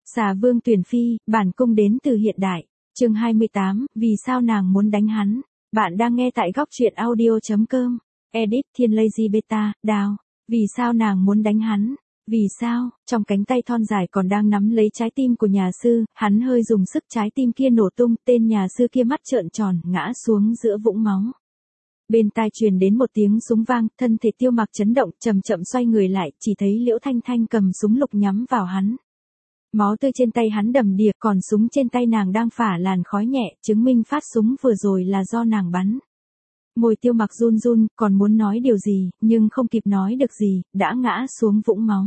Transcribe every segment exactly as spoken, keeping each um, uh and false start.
Xà vương tuyển phi, bản cung đến từ hiện đại. Chương hai mươi tám, vì sao nàng muốn đánh hắn? Bạn đang nghe tại góc truyện audio chấm com. Edit Thiên Lazy Beta, Đào. Vì sao nàng muốn đánh hắn? Vì sao? Trong cánh tay thon dài còn đang nắm lấy trái tim của nhà sư, hắn hơi dùng sức, trái tim kia nổ tung, tên nhà sư kia mắt trợn tròn, ngã xuống giữa vũng máu. Bên tai truyền đến một tiếng súng vang, thân thể Tiêu Mặc chấn động, chậm chậm xoay người lại, chỉ thấy Liễu Thanh Thanh cầm súng lục nhắm vào hắn. Máu tươi trên tay hắn đầm đìa, còn súng trên tay nàng đang phả làn khói nhẹ, chứng minh phát súng vừa rồi là do nàng bắn. Môi Tiêu Mặc run run, còn muốn nói điều gì, nhưng không kịp nói được gì, đã ngã xuống vũng máu.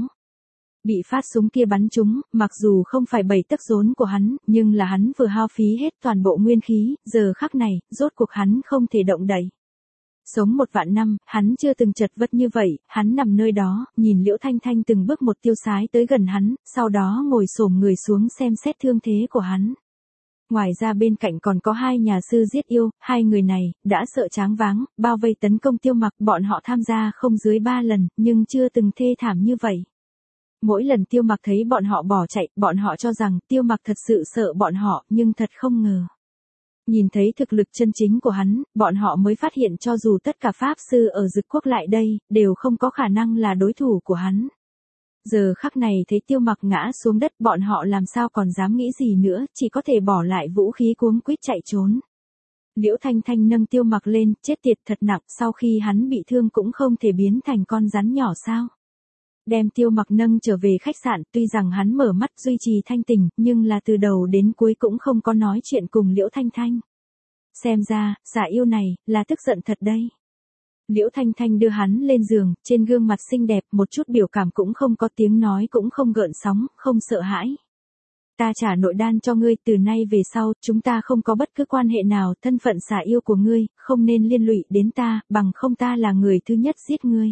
Bị phát súng kia bắn trúng, mặc dù không phải bảy tấc rốn của hắn, nhưng là hắn vừa hao phí hết toàn bộ nguyên khí, giờ khắc này, rốt cuộc hắn không thể động đậy. Sống một vạn năm, hắn chưa từng chật vật như vậy, hắn nằm nơi đó, nhìn Liễu Thanh Thanh từng bước một tiêu sái tới gần hắn, sau đó ngồi xổm người xuống xem xét thương thế của hắn. Ngoài ra bên cạnh còn có hai nhà sư giết yêu, hai người này, đã sợ choáng váng, bao vây tấn công Tiêu Mặc, bọn họ tham gia không dưới ba lần, nhưng chưa từng thê thảm như vậy. Mỗi lần Tiêu Mặc thấy bọn họ bỏ chạy, bọn họ cho rằng Tiêu Mặc thật sự sợ bọn họ, nhưng thật không ngờ. Nhìn thấy thực lực chân chính của hắn, bọn họ mới phát hiện cho dù tất cả pháp sư ở Dực Quốc lại đây, đều không có khả năng là đối thủ của hắn. Giờ khắc này thấy Tiêu Mặc ngã xuống đất, bọn họ làm sao còn dám nghĩ gì nữa, chỉ có thể bỏ lại vũ khí cuống quýt chạy trốn. Liễu Thanh Thanh nâng Tiêu Mặc lên, chết tiệt thật nặng, sau khi hắn bị thương cũng không thể biến thành con rắn nhỏ sao. Đem Tiêu Mặc nâng trở về khách sạn, tuy rằng hắn mở mắt duy trì thanh tỉnh, nhưng là từ đầu đến cuối cũng không có nói chuyện cùng Liễu Thanh Thanh. Xem ra, xà yêu này, là tức giận thật đây. Liễu Thanh Thanh đưa hắn lên giường, trên gương mặt xinh đẹp, một chút biểu cảm cũng không có, tiếng nói cũng không gợn sóng, không sợ hãi. Ta trả nội đan cho ngươi, từ nay về sau, chúng ta không có bất cứ quan hệ nào, thân phận xà yêu của ngươi, không nên liên lụy đến ta, bằng không ta là người thứ nhất giết ngươi.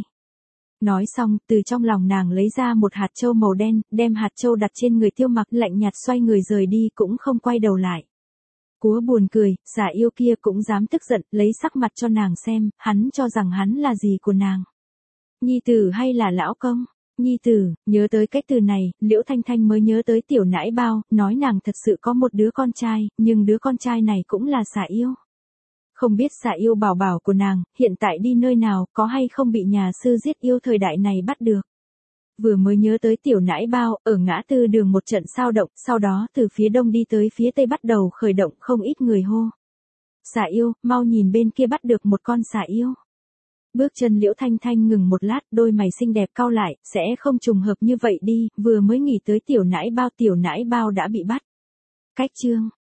Nói xong, từ trong lòng nàng lấy ra một hạt châu màu đen, đem hạt châu đặt trên người Tiêu Mặc, lạnh nhạt xoay người rời đi, cũng không quay đầu lại. Cúa buồn cười, xà yêu kia cũng dám tức giận, lấy sắc mặt cho nàng xem, hắn cho rằng hắn là gì của nàng. Nhi tử hay là lão công? Nhi tử, nhớ tới cái từ này, Liễu Thanh Thanh mới nhớ tới tiểu nãi bao, nói nàng thật sự có một đứa con trai, nhưng đứa con trai này cũng là xà yêu. Không biết xà yêu bảo bảo của nàng, hiện tại đi nơi nào, có hay không bị nhà sư giết yêu thời đại này bắt được. Vừa mới nhớ tới tiểu nãi bao, ở ngã tư đường một trận sao động, sau đó từ phía đông đi tới phía tây bắt đầu khởi động, không ít người hô. Xà yêu, mau nhìn bên kia bắt được một con xà yêu. Bước chân Liễu Thanh Thanh ngừng một lát, đôi mày xinh đẹp cau lại, sẽ không trùng hợp như vậy đi, vừa mới nghĩ tới tiểu nãi bao tiểu nãi bao đã bị bắt. Cách chương.